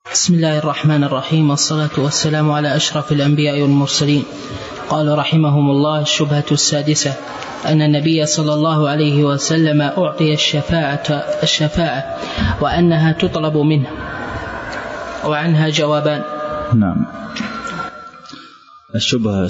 بسم الله الرحمن الرحيم، والصلاة والسلام على أشرف الأنبياء والمرسلين. قال رحمهم الله: الشبهة السادسة أن النبي صلى الله عليه وسلم أعطي الشفاعة وأنها تطلب منه، وعنها جوابان. نعم. الشبهة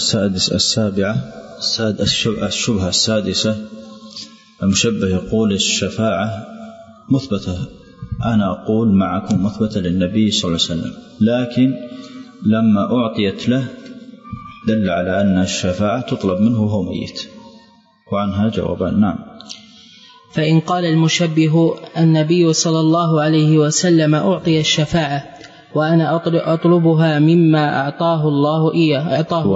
السادسة المشبه يقول الشفاعة مثبتة، أنا أقول معكم مثبتة للنبي صلى الله عليه وسلم، لكن لما أعطيت له دل على أن الشفاعة تطلب منه وهو ميت، وعنها جوابان. نعم. فإن قال المشبه النبي صلى الله عليه وسلم أعطي الشفاعة وأنا أطلبها مما أعطاه الله إياه،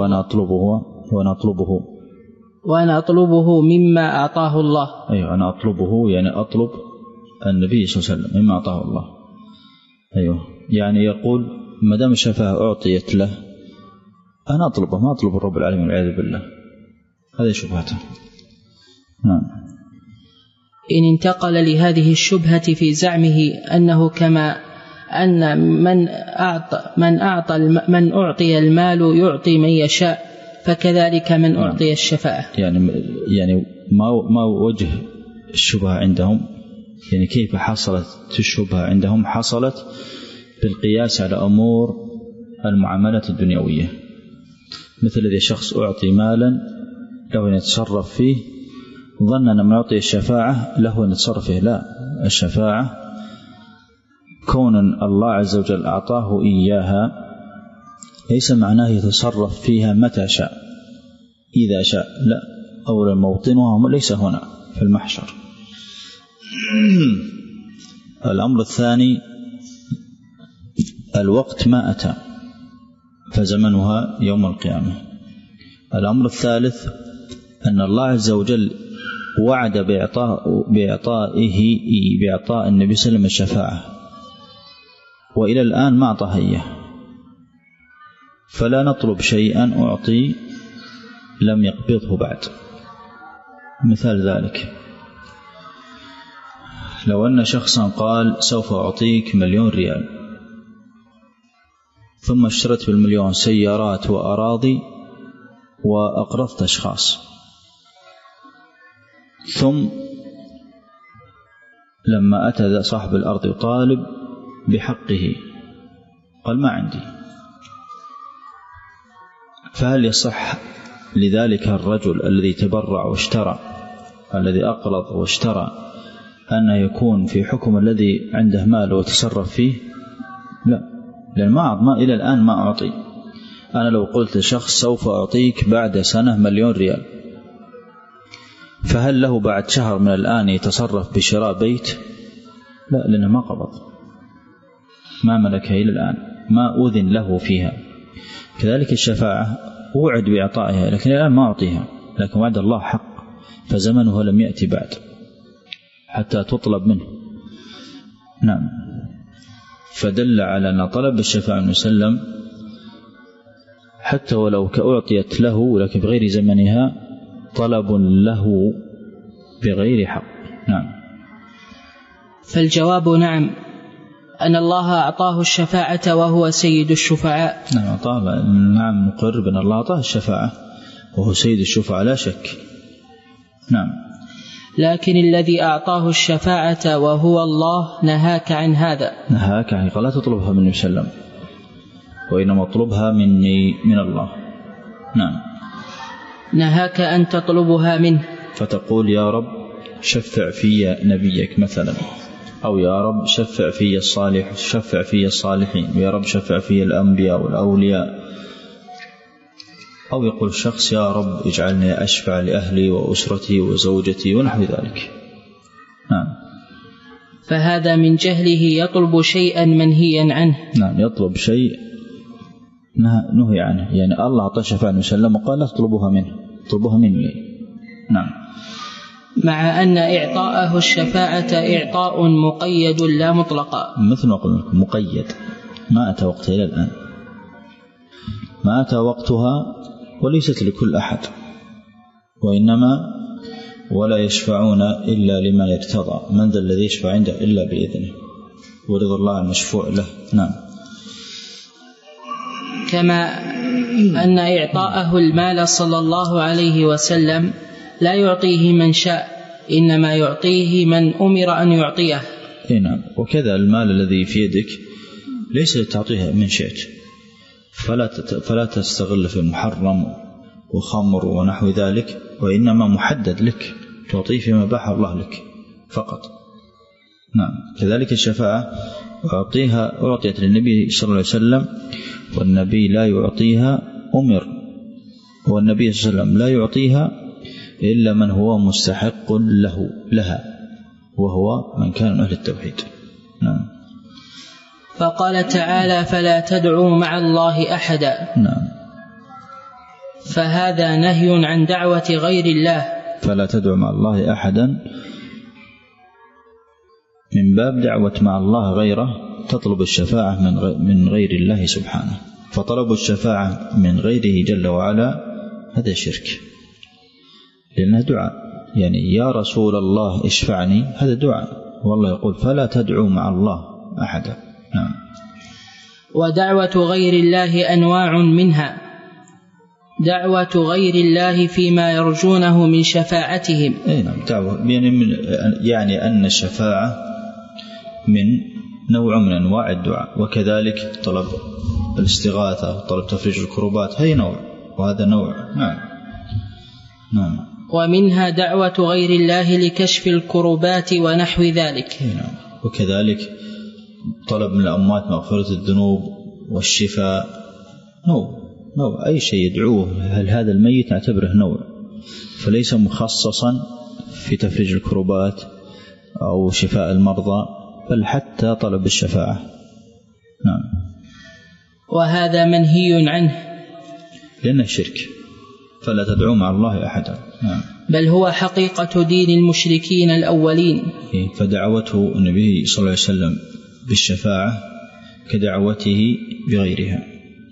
وأنا أطلبه مما أعطاه الله. أيوة، أنا أطلبه يعني أطلب النبي صلى الله عليه وسلم مما أعطاه الله. أيوة، يعني يقول ما دام الشفاعة أعطيت له أنا أطلبه، ما أطلب الرب العالمين والعياذ بالله. هذه شبهته. نعم. إن انتقل لهذه الشبهة في زعمه أنه كما أن من أعطي المال يعطي من يشاء، فكذلك من أعطي الشفاعة. يعني ما وجه الشبهة عندهم؟ يعني كيف حصلت الشبهة عندهم؟ حصلت بالقياس على أمور المعاملات الدنيوية، مثل إذا شخص أعطي مالا له أن يتصرف فيه، ظن أن من يعطي الشفاعة له أن يتصرف فيه. لا، الشفاعة كون الله عز وجل أعطاه إياها ليس معناه يتصرف فيها متى شاء إذا شاء، لا، أولا موطنها ليس هنا في المحشر. الأمر الثاني الوقت ما أتى، فزمنها يوم القيامة. الأمر الثالث أن الله عز وجل وعد بإعطاء النبي صلى الله عليه وسلم الشفاعة، وإلى الآن ما أعطاها إياه، فلا نطلب شيئا أعطي لم يقبضه بعد. مثال ذلك لو أن شخصا قال سوف أعطيك 1,000,000 ريال، ثم اشتريت بال1,000,000 سيارات وأراضي وأقرضت أشخاص، ثم لما أتى صاحب الأرض يطالب بحقه قال ما عندي، فهل يصح لذلك الرجل الذي تبرع واشترى، الذي أقرض واشترى، أن يكون في حكم الذي عنده مال وتصرف فيه؟ لا، لأن ما إلى الآن ما أعطي. أنا لو قلت لشخص سوف أعطيك بعد سنة 1,000,000 ريال، فهل له بعد شهر من الآن يتصرف بشراء بيت؟ لا، لأنه ما قبض، ما ملكها إلى الآن، ما أذن له فيها. كذلك الشفاعة وعد بإعطائها لكن الآن ما أعطيها، لكن وعد الله حق، فزمنه لم يأتي بعد حتى تطلب منه. نعم. فدل على أن طلب الشفاعة من سلم حتى ولو كأعطيت له لكن بغير زمنها طلب له بغير حق. نعم. فالجواب نعم، أن الله أعطاه الشفاعة وهو سيد الشفعاء. نعم، مقر بأن الله أعطاه الشفاعة وهو سيد الشفعاء لا شك. نعم. لكن الذي أعطاه الشفاعة وهو الله نهاك عن هذا. نهاك عن، قال لا تطلبها مني وسلم، وإنما اطلبها مني من الله. نعم. نهاك أن تطلبها منه، فتقول يا رب شفع في نبيك مثلا، أو يا رب شفع في الصالحين، ويا رب شفع في الأنبياء والأولياء، أو يقول الشخص يا رب اجعلني أشفع لأهلي وأسرتي وزوجتي ونحو ذلك. نعم. فهذا من جهله يطلب شيئا منهيا عنه. نعم، يطلب شيء نهي عنه، يعني الله أعطى شفاعة وسلم وقال لا تطلبوها منه، طلبوها مني. نعم. مع أن إعطاءه الشفاعة إعطاء مقيد لا مطلقا، مثل ما قلنا مقيد، ما أتى وقتها إلى الآن، ما أتى وقتها، وليست لكل أحد، وإنما ولا يشفعون إلا لمن ارتضى، من ذا الذي يشفع عنده إلا بإذنه، ورضا الله المشفوع له. نعم. كما أن إعطاءه المال صلى الله عليه وسلم لا يعطيه من شاء، إنما يعطيه من أمر أن يعطيه. نعم. وكذا المال الذي في يدك ليس لتعطيه من شئت، فلا تستغل في محرم وخمر ونحو ذلك، وإنما محدد لك تعطيه فيما باح الله لك فقط. نعم. كذلك الشفاعة أعطيت للنبي صلى الله عليه وسلم، والنبي لا يعطيها والنبي صلى الله عليه وسلم لا يعطيها إلا من هو مستحق لها، وهو من كان من أهل التوحيد. نعم. فقال تعالى: فلا تدعوا مع الله أحدا. نعم. فهذا نهي عن دعوة غير الله. فلا تدعوا مع الله أحدا من باب دعوة مع الله غيره، تطلب الشفاعة من غير الله سبحانه. فطلب الشفاعة من غيره جل وعلا هذا شرك، لأنه دعاء، يعني يا رسول الله اشفعني، هذا دعاء، والله يقول فلا تدعوا مع الله أحدا. نعم. ودعوة غير الله أنواع منها دعوة غير الله فيما يرجونه من شفاعتهم. نعم. دعوة يعني أن الشفاعة من نوع من أنواع الدعاء، وكذلك طلب الاستغاثة، طلب تفريج الكروبات، هي نوع وهذا نوع. نعم. نعم. ومنها دعوة غير الله لكشف الكروبات ونحو ذلك. نعم. وكذلك طلب من الأموات مغفرة الذنوب والشفاء، نوع أي شيء يدعوه هل هذا الميت نعتبره نوع، فليس مخصصا في تفريج الكروبات أو شفاء المرضى، بل حتى طلب الشفاعة. نعم. وهذا منهي عنه لأنه شرك، فلا تدعو مع الله أحدا. نعم. بل هو حقيقة دين المشركين الأولين. فدعوته النبي صلى الله عليه وسلم بالشفاعة كدعوته بغيرها،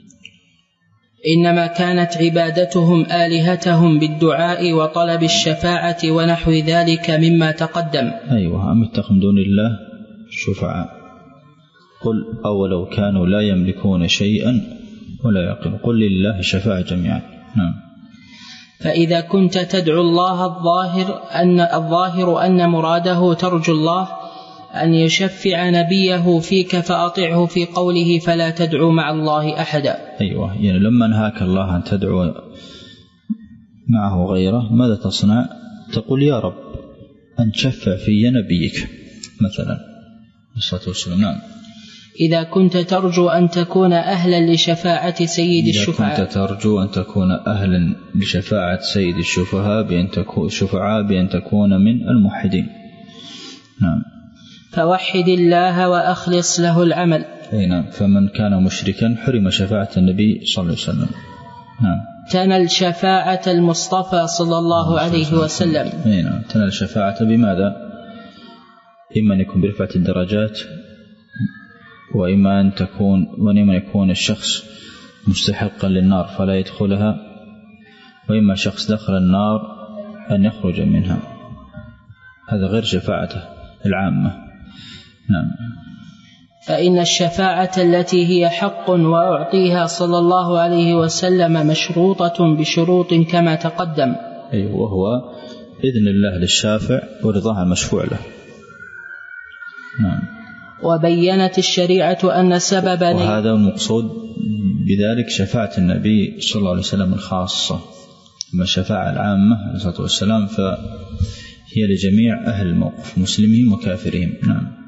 إنما كانت عبادتهم آلهتهم بالدعاء وطلب الشفاعة ونحو ذلك مما تقدم. أيوة. أم اتخذوا من دون الله شفعاء قل أولو كانوا لا يملكون شيئا ولا يعقلون قل لله الشفاعة جميعا. نعم. فإذا كنت تدعو الله الظاهر أن مراده ترجو الله أن يشفع نبيه فيك، فأطعه في قوله فلا تدعو مع الله أحدا. أيوة. يعني لما نهاك الله أن تدعو معه غيره ماذا تصنع؟ تقول يا رب أن تشفع في نبيك مثلا الصلاة والسلام. نعم. إذا كنت ترجو أن تكون أهلا لشفاعة سيد الشفعاء، إذا كنت ترجو أن تكون أهلا لشفاعة سيد الشفعاء بأن تكون من الموحدين. نعم. فوحد الله وأخلص له العمل. نعم. فمن كان مشركا حرم شفاعة النبي صلى الله عليه وسلم. نعم. تنال شفاعة المصطفى صلى الله عليه وسلم. نعم. تنال شفاعة بماذا؟ إما أن يكون برفعة الدرجات، وإما أن يكون الشخص مستحقا للنار فلا يدخلها، وإما شخص دخل النار أن يخرج منها، هذا غير شفاعته العامة. نعم. فإن الشفاعة التي هي حق وأعطيها صلى الله عليه وسلم مشروطة بشروط كما تقدم. أيوة. وهو إذن الله للشافع ورضاها المشفوع له. نعم. وبينت الشريعة أن سبب، وهذا المقصود بذلك شفاعة النبي صلى الله عليه وسلم الخاصة، أما الشفاعة العامة عليه الصلاة والسلام فهي لجميع أهل الموقف مسلمهم وكافرهم. نعم.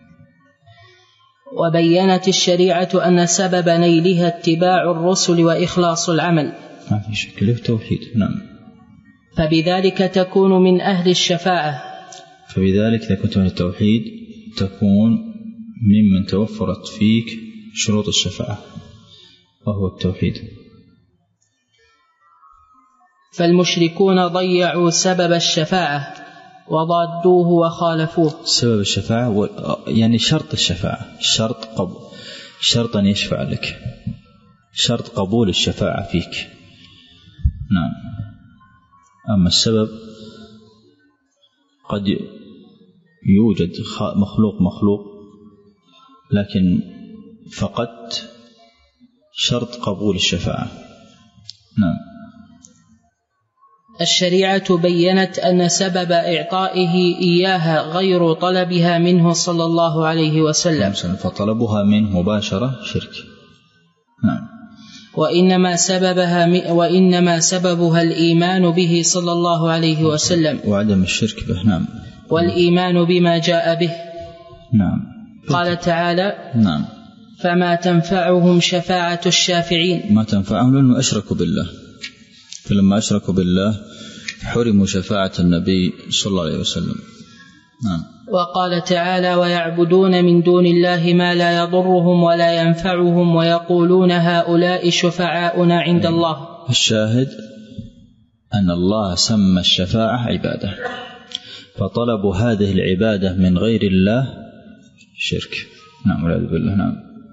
وبينت الشريعة أن سبب نيلها اتباع الرسل وإخلاص العمل، ما في شك له توحيد. نعم. فبذلك تكون من أهل الشفاعة. فبذلك إذا كنت من التوحيد تكون ممن توفرت فيك شروط الشفاعة وهو التوحيد. فالمشركون ضيعوا سبب الشفاعة وضادوه وخالفوه. سبب الشفاعة يعني شرط الشفاعة، شرط أن يشفع لك، شرط قبول الشفاعة فيك. نعم. أما السبب قد يوجد مخلوق لكن فقدت شرط قبول الشفاعة. نعم. الشريعة بيّنت أن سبب إعطائه إياها غير طلبها منه صلى الله عليه وسلم، فطلبها منه مباشرة شرك. نعم. وإنما سببها الإيمان به صلى الله عليه وسلم وعدم الشرك به. نعم. والإيمان بما جاء به. نعم. قال تعالى: نعم. فما تنفعهم شفاعة الشافعين. ما تنفعهم لأنهم أشركوا بالله، فلما أشركوا بالله حرموا شفاعة النبي صلى الله عليه وسلم. نعم. وقال تعالى: ويعبدون من دون الله ما لا يضرهم ولا ينفعهم ويقولون هؤلاء شفعاؤنا عند الله. الشاهد أن الله سمى الشفاعة عبادة، فطلب هذه العبادة من غير الله شرك. نعم والعياذ بالله. نعم.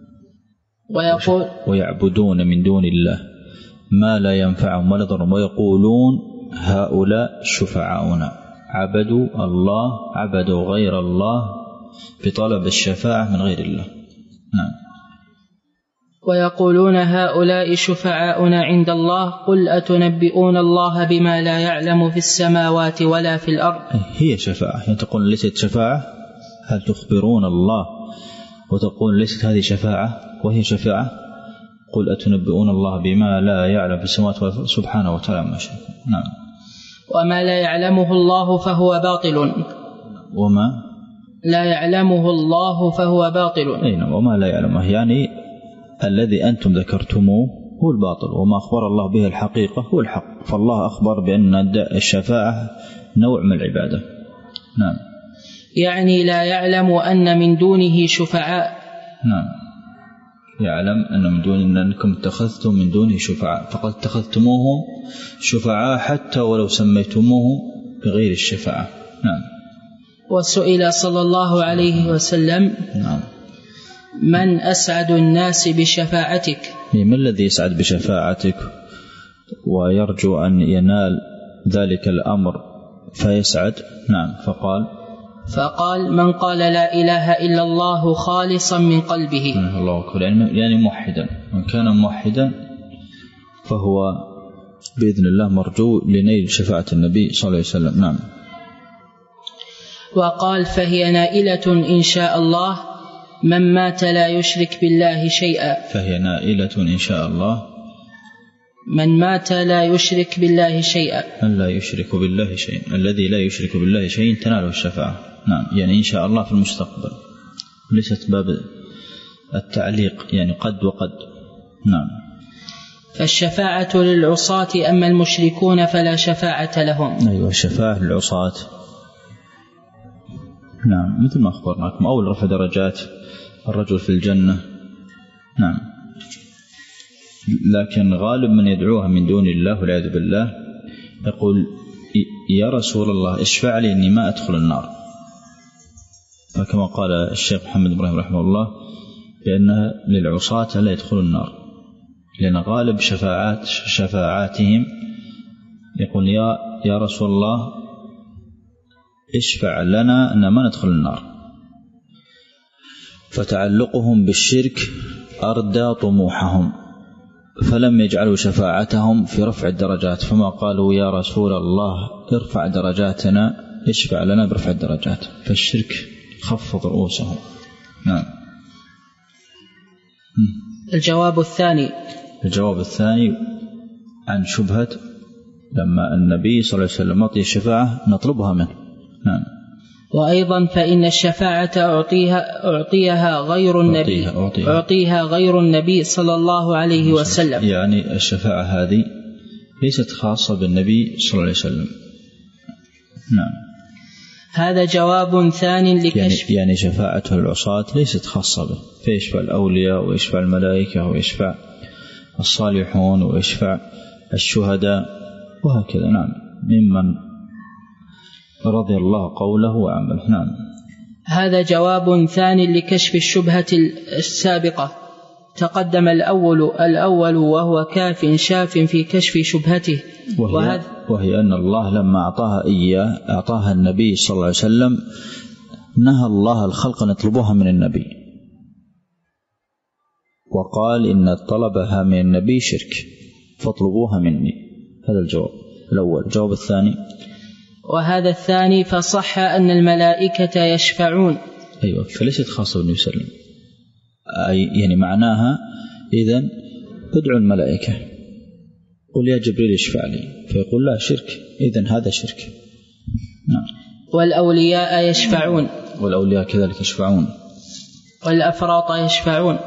ويعبدون من دون الله ما لا ينفعهم ولا يضرهم ويقولون هؤلاء شفعاؤنا. عبدوا الله، عبدوا غير الله بطلب الشفاعة من غير الله. نعم. ويقولون هؤلاء شفعاؤنا عند الله قل أتنبئون الله بما لا يعلم في السماوات ولا في الأرض. هي شفاعة، يعني تقول ليست شفاعة، هل تخبرون الله وتقول ليست هذه شفاعة وهي شفاعة؟ قل أتنبئون الله بما لا يعلم في السماوات سبحانه وتعالى ما شاء. نعم. وما لا يعلمه الله فهو باطل. وما لا يعلمه الله فهو باطل. أين وما لا يعلمه، يعني الذي أنتم ذكرتموه هو الباطل، وما أخبر الله به الحقيقة هو الحق. فالله أخبر بأن الشفاعة نوع من العبادة. نعم. يعني لا يعلم أن من دونه شفعاء. نعم. يعلم أن من دون أنكم اتخذتم من دونه شفعاء، فقد اتخذتموهم شفعاء حتى ولو سميتموهم بغير الشفاعة. نعم. وسئل صلى الله عليه وسلم: نعم. من أسعد الناس بشفاعتك؟ من الذي يسعد بشفاعتك ويرجو أن ينال ذلك الأمر فيسعد؟ نعم. فقال من قال لا إله إلا الله خالصا من قلبه. الله أكبر. يعني موحدا، من كان موحدا فهو بإذن الله مرجو لنيل شفاعة النبي صلى الله عليه وسلم. نعم. وقال: فهي نائلة إن شاء الله من مات لا يشرك بالله شيئا. فهي نائلة إن شاء الله من مات لا يشرك بالله شيئا. من لا يشرك بالله شيئا، الذي لا يشرك بالله شيئا تناله الشفاعة. نعم. يعني إن شاء الله في المستقبل، ليست باب التعليق، يعني قد وقد. نعم. فالشفاعة للعصاة، أما المشركون فلا شفاعة لهم. أيوة، الشفاعة للعصاة. نعم، مثل ما أخبرناكم، أول رفع درجات الرجل في الجنة. نعم. لكن غالب من يدعوها من دون الله والعياذ بالله يقول: يا رسول الله اشفع لي إني ما أدخل النار. فكما قال الشيخ محمد إبراهيم رحمه الله بأنها للعصاة لا يدخل النار، لأن غالب شفاعاتهم يقول: يا رسول الله اشفع لنا أن ما ندخل النار. فتعلقهم بالشرك أردى طموحهم، فلم يجعلوا شفاعتهم في رفع الدرجات، فما قالوا: يا رسول الله ارفع درجاتنا، اشفع لنا برفع الدرجات. فالشرك خفض رؤوسهم. نعم. الجواب الثاني عن شبهة لما النبي صلى الله عليه وسلم أعطي الشفاعة نطلبها منه. نعم. وأيضا فإن الشفاعة أعطيها غير النبي صلى الله عليه وسلم. يعني الشفاعة هذه ليست خاصة بالنبي صلى الله عليه وسلم. نعم. هذا جواب ثاني لكشف يعني شفاعته العصاة ليست خاصة به، فيشفع الأولياء ويشفع الملائكة ويشفع الصالحون ويشفع الشهداء وهكذا. نعم. ممن رضي الله قوله وعمله. نعم. هذا جواب ثاني لكشف الشبهة السابقة. تقدم الأول وهو كاف شاف في كشف شبهته، وهي أن الله لما أعطاها النبي صلى الله عليه وسلم نهى الله الخلق أن يطلبوها من النبي، وقال إن طلبها من النبي شرك فاطلبوها مني. هذا الجواب الأول. الجواب الثاني: وهذا الثاني فصح أن الملائكة يشفعون. أيوة، فليست خاصة بالنبي صلى الله عليه وسلم، يعني معناها إذن ادعوا الملائكة، قل يا جبريل اشفع لي، فيقول لا شرك، إذن هذا شرك. نعم. والأولياء يشفعون. والأولياء كذلك يشفعون. والأفراط يشفعون.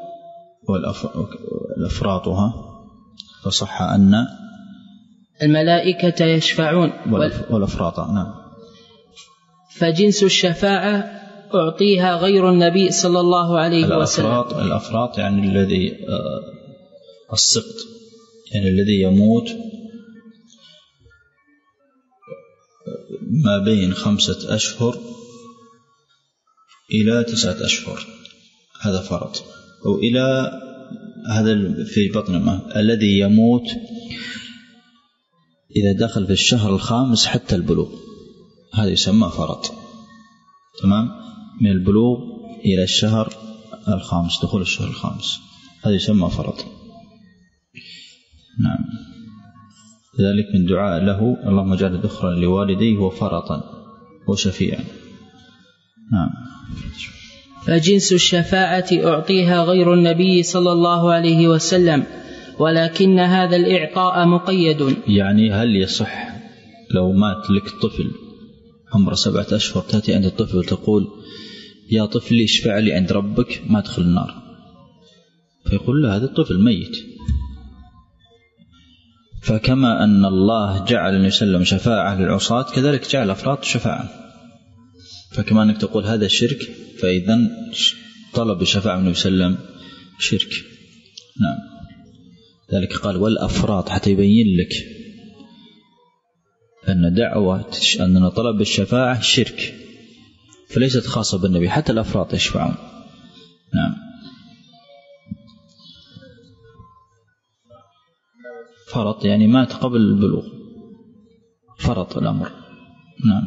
والأفراطها فصح أن الملائكة يشفعون. والأفراط. نعم. فجنس الشفاعة أعطيها غير النبي صلى الله عليه وسلم. الأفراط يعني الذي السقط، يعني الذي يموت ما بين 5 أشهر إلى 9 أشهر، هذا فرط. أو إلى هذا في بطن ما الذي يموت إذا دخل في الشهر الخامس حتى البلوغ، هذا يسمى فرط. تمام، من البلوغ إلى الشهر الخامس، دخول الشهر الخامس، هذا يسمى فرط. نعم. ذلك من دعاء له: اللهم اجعل ذخرا لوالديه وفرطا وشفيعا. نعم. فجنس الشفاعة أعطيها غير النبي صلى الله عليه وسلم، ولكن هذا الإعطاء مقيد. يعني هل يصح لو مات لك طفل عمره 7 أشهر تأتي عند الطفل وتقول يا طفلي اشفع لي عند ربك ما أدخل النار؟ فيقول لا، هذا الطفل ميت. فكما أن الله جعل النبي صلى الله عليه وسلم شفاعة للعصاة، كذلك جعل أفراط شفاعة. فكما أنك تقول هذا شرك، فإذن طلب الشفاعة من النبي صلى الله عليه وسلم شرك. نعم. ذلك قال والأفراط، حتى يبين لك أن دعوة أننا طلب الشفاعة شرك، فليست خاصة بالنبي، حتى الأفراط يشفعون. نعم. فرط يعني مات قبل البلوغ، فرط الأمر. نعم.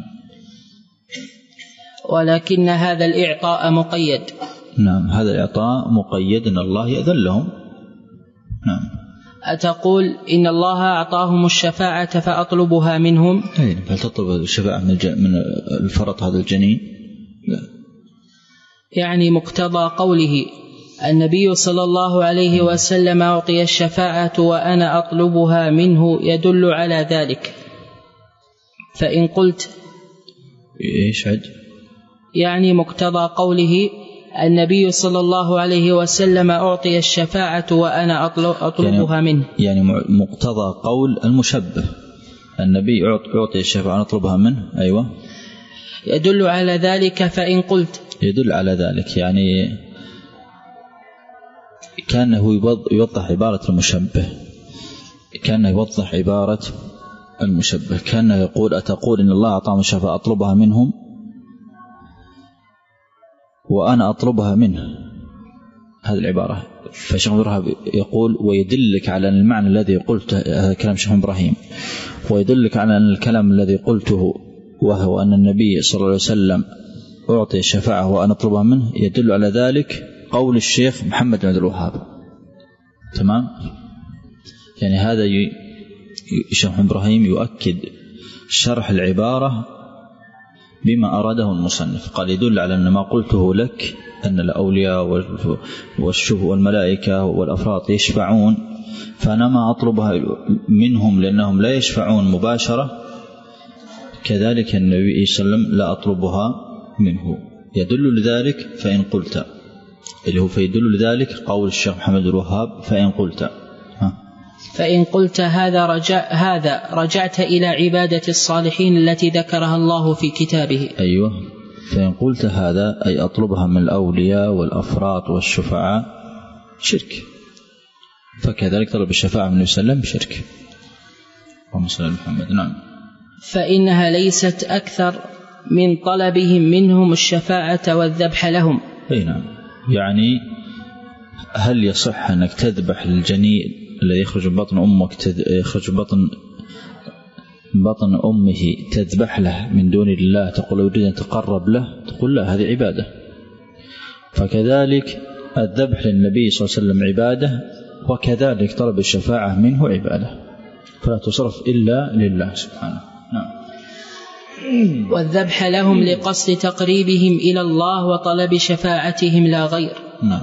ولكن هذا الإعطاء مقيد. نعم، هذا الإعطاء مقيد، أن الله يأذن لهم. نعم. أتقول إن الله أعطاهم الشفاعة فأطلبها منهم؟ هل تطلب الشفاعة من الفرط هذا الجنين؟ لا. يعني مقتضى قوله النبي صلى الله عليه وسلم أعطي الشفاعة وأنا أطلبها منه يدل على ذلك. فإن قلت إيش عد؟ يعني مقتضى قوله النبي صلى الله عليه وسلم أعطي الشفاعة وأنا أطلبها منه، يعني مقتضى قول المشبه النبي أعطي الشفاعة نطلبها منه. أيوة، يدل على ذلك. فإن قلت يدل على ذلك، يعني كأنه يوضح عبارة المشبه، كأنه يوضح عبارة المشبه، كأنه يقول أتقول إن الله أعطاهم الشفاعة أطلبها منهم وأنا أطلبها منه، هذه العبارة. فشيخ إبراهيم يقول ويدلك على المعنى الذي قلته، هذا كلام شيخ إبراهيم، ويدلك على أن الكلام الذي قلته وهو أن النبي صلى الله عليه وسلم أعطي الشفاعة وأنا أطلبها منه، يدل على ذلك قول الشيخ محمد بن عبد الوهاب. تمام، يعني هذا شيخ إبراهيم يؤكد شرح العبارة بما أراده المصنف. قال يدل على أن ما قلته لك أن الأولياء والملائكة والأفراط يشفعون، فأنا ما أطلبها منهم لأنهم لا يشفعون مباشرة، كذلك النبي صلى الله عليه وسلم لا أطلبها منه. يدل لذلك فإن قلت، اللي هو فيدل لذلك قول الشيخ محمد الوهاب فإن قلت هذا رجعت إلى عبادة الصالحين التي ذكرها الله في كتابه. أيوة، فإن قلت هذا أي أطلبها من الأولياء والأفراط والشفعاء شرك، فكذلك طلب الشفاعة من النبي صلى الله عليه وسلم شرك. اللهم صل على محمد. نعم. فإنها ليست أكثر من طلبهم منهم الشفاعة والذبح لهم. أي نعم، يعني هل يصح أنك تذبح الجنين الذي يخرج من بطن أمك، يخرج من بطن أمه، تذبح له من دون الله، تقول أريد أن تقرب له، تقول لا، هذه عبادة. فكذلك الذبح للنبي صلى الله عليه وسلم عبادة، وكذلك طلب الشفاعة منه عبادة، فلا تصرف إلا لله سبحانه. نعم. والذبح لهم لقصد تقريبهم إلى الله وطلب شفاعتهم لا غير. نعم.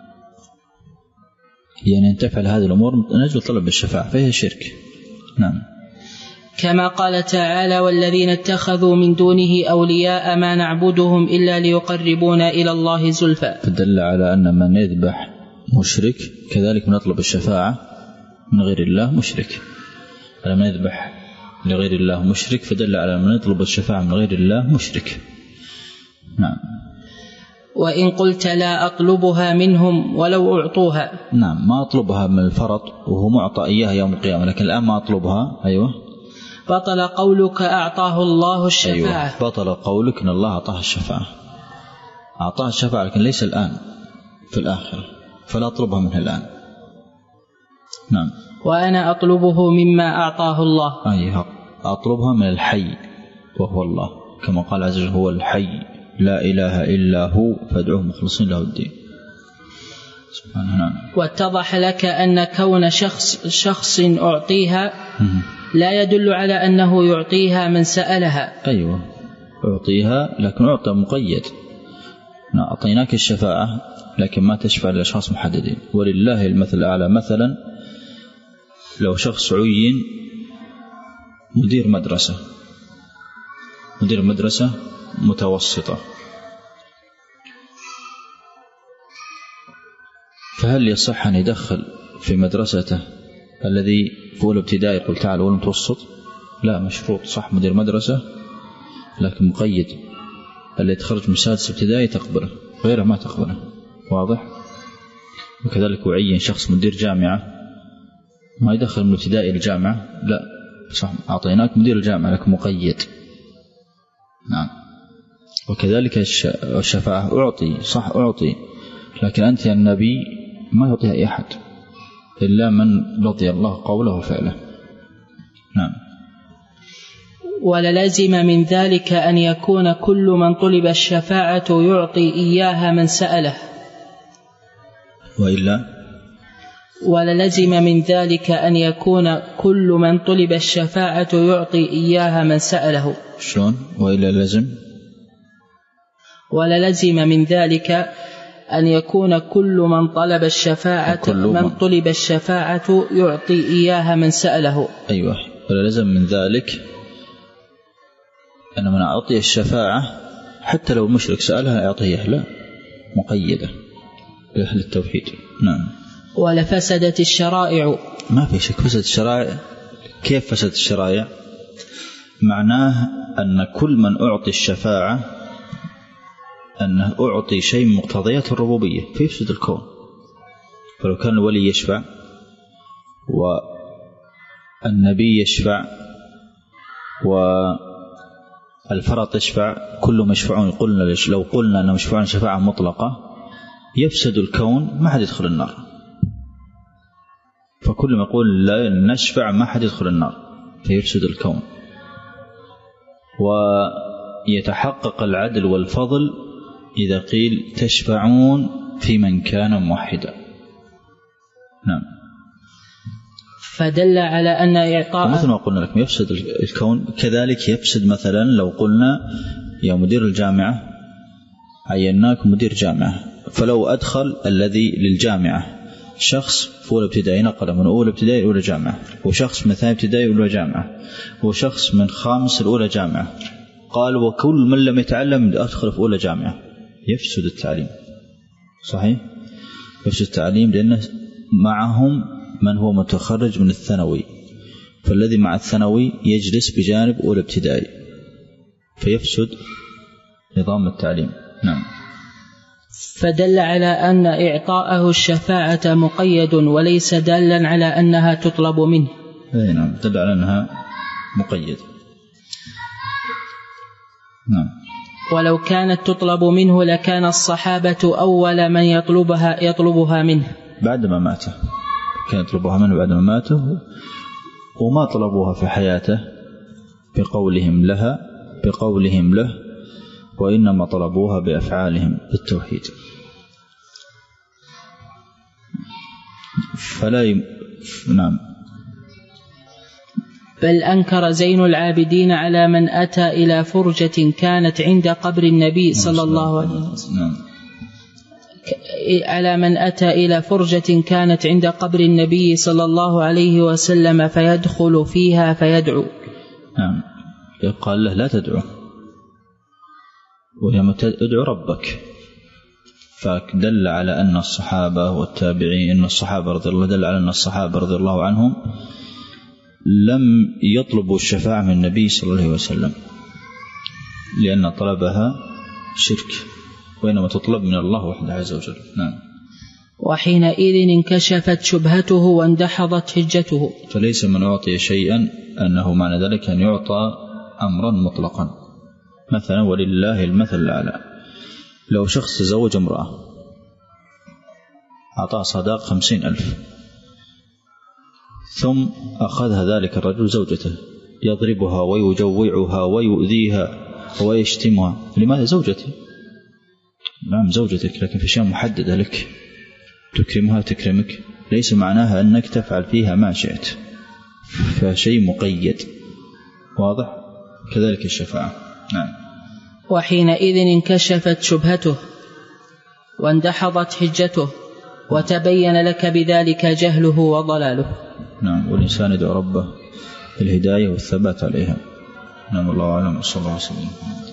يعني أن تفعل هذه الأمور من أجل طلب الشفاعة فهي شرك. نعم. كما قال تعالى: والذين اتخذوا من دونه أولياء ما نعبدهم إلا ليقربونا إلى الله زلفى. فدل على أن من يذبح مشرك، كذلك من يطلب الشفاعة من غير الله مشرك. من يذبح لغير الله مشرك، فدل على من يطلب الشفاعة من غير الله مشرك. نعم. وإن قلت لا أطلبها منهم ولو أعطوها. نعم، ما أطلبها من الفرط وهو معطى إياها يوم القيامة، لكن الآن ما أطلبها. أيوة. بطل قولك أعطاه الله الشفاعة. أيوة. بطل قولك أن الله أعطاه الشفاعة. أعطاه الشفاعة لكن ليس الآن، في الآخرة، فلا أطلبها منه الآن. نعم. وأنا أطلبه مما أعطاه الله. أيوة. أطلبها من الحي وهو الله، كما قال عز وجل: هو الحي لا إله إلا هو فادعوه مخلصين له الدين. سبحانه. نعم. واتضح لك أن كون شخص أعطيها لا يدل على أنه يعطيها من سألها. أيوة، أعطيها لكن أعطى مقيد. أعطيناك الشفاعة لكن ما تشفع لأشخاص محددين. ولله المثل الأعلى. مثلا لو شخص عين مدير مدرسة متوسطة، فهل يصح أن يدخل في مدرسته الذي في أولى ابتدائي يقول تعال أولى متوسط؟ لا، مشروط. صح مدير مدرسة لكن مقيد، اللي يتخرج من سادس ابتدائي تقبله، غيره ما تقبله. واضح؟ وكذلك وعين شخص مدير جامعة، ما يدخل من ابتدائي الجامعة، لا صح، أعطيناك مدير الجامعة لكن مقيد. نعم. وكذلك الشفاعة أعطي، صح أعطي، لكن أنت يا النبي ما يعطيها أي أحد إلا من رضي الله قوله وفعله. نعم. وللزم من ذلك أن يكون كل من طلب الشفاعة يعطي إياها من سأله. وللزم من ذلك أن يكون كل من طلب الشفاعة يعطي إياها من سأله. شلون؟ وللزم من ذلك أن يكون كل من طلب الشفاعة يعطي إياها من سأله. أيوة. وللزم من ذلك أن من أعطي الشفاعة حتى لو المشرك سألها يعطيها، لا، مقيدة لأهل التوحيد. نعم. ولفسدت الشرائع. ما في شك فسد الشرائع. كيف فسد الشرائع؟ معناه أن كل من أعطي الشفاعة أنه أعطي شيء من مقتضيات الربوبية فيفسد الكون. فلو كان الولي يشفع والنبي يشفع والفرط يشفع، كل مشفعون قلنا لو قلنا أنهم يشفعون شفاعة مطلقة يفسد الكون، ما حد يدخل النار. فكل ما يقول لا نشفع ما حد يدخل النار فيفسد الكون. ويتحقق العدل والفضل إذا قيل تشفعون في من كان موحدا. نعم. فدل على أن إعطاء، مثل ما قلنا لكم يفسد الكون، كذلك يفسد مثلا لو قلنا يا مدير الجامعة عيناك مدير جامعة، فلو أدخل الذي للجامعة شخص في أولى ابتدائي نقل من أولى ابتدائي إلى جامعة، وشخص من ثاني ابتدائي إلى جامعة، وشخص من خامس الأولى جامعة، قال وكل من لم يتعلم أدخل في أولى جامعة، يفسد التعليم. صحيح؟ يفسد التعليم لأنه معهم من هو متخرج من الثانوي، فالذي مع الثانوي يجلس بجانب أولى ابتدائي فيفسد نظام التعليم. نعم. فدل على أن إعطاءه الشفاعة مقيد وليس دالا على أنها تطلب منه. نعم، دل على أنها مقيد. نعم. ولو كانت تطلب منه لكان الصحابة أول من يطلبها منه بعد ما ماته. كان يطلبها منه بعد ما ماته، وما طلبوها في حياته بقولهم له، وإنما طلبوها بأفعالهم بالتوحيد. نعم. بل أنكر زين العابدين على من أتى إلى فرجة كانت عند قبر النبي صلى الله عليه وسلم على من أتى إلى فرجة كانت عند قبر النبي صلى الله عليه وسلم فيدخل فيها فيدعو. نعم. يقال له لا تدعو، ويوم تدعو ربك. فدل على أن الصحابة والتابعين، أن الصحابة رضي الله، دل على أن الصحابة رضي الله عنهم لم يطلبوا الشفاعة من النبي صلى الله عليه وسلم لأن طلبها شرك، وإنما تطلب من الله وحده عز وجل. نعم. وحينئذ انكشفت شبهته واندحضت حجته. فليس من أعطي شيئا أنه معنى ذلك أن يعطى أمرا مطلقا. مثلا ولله المثل الأعلى، لو شخص تزوج امرأة أعطاه صداق 50,000 ثم أخذها ذلك الرجل زوجته يضربها ويجوعها ويؤذيها ويشتمها، لماذا؟ زوجتي. نعم زوجتك، لكن في أشياء محددة لك تكرمها تكرمك، ليس معناها أنك تفعل فيها ما شئت، فشيء مقيد. واضح؟ كذلك الشفاعة. نعم. وحينئذ انكشفت شبهته واندحضت حجته وتبين لك بذلك جهله وضلاله. نعم. والإنسان يدعو ربه بالهداية والثبات عليها. نعم. الله أعلم. صلى الله عليه وسلم.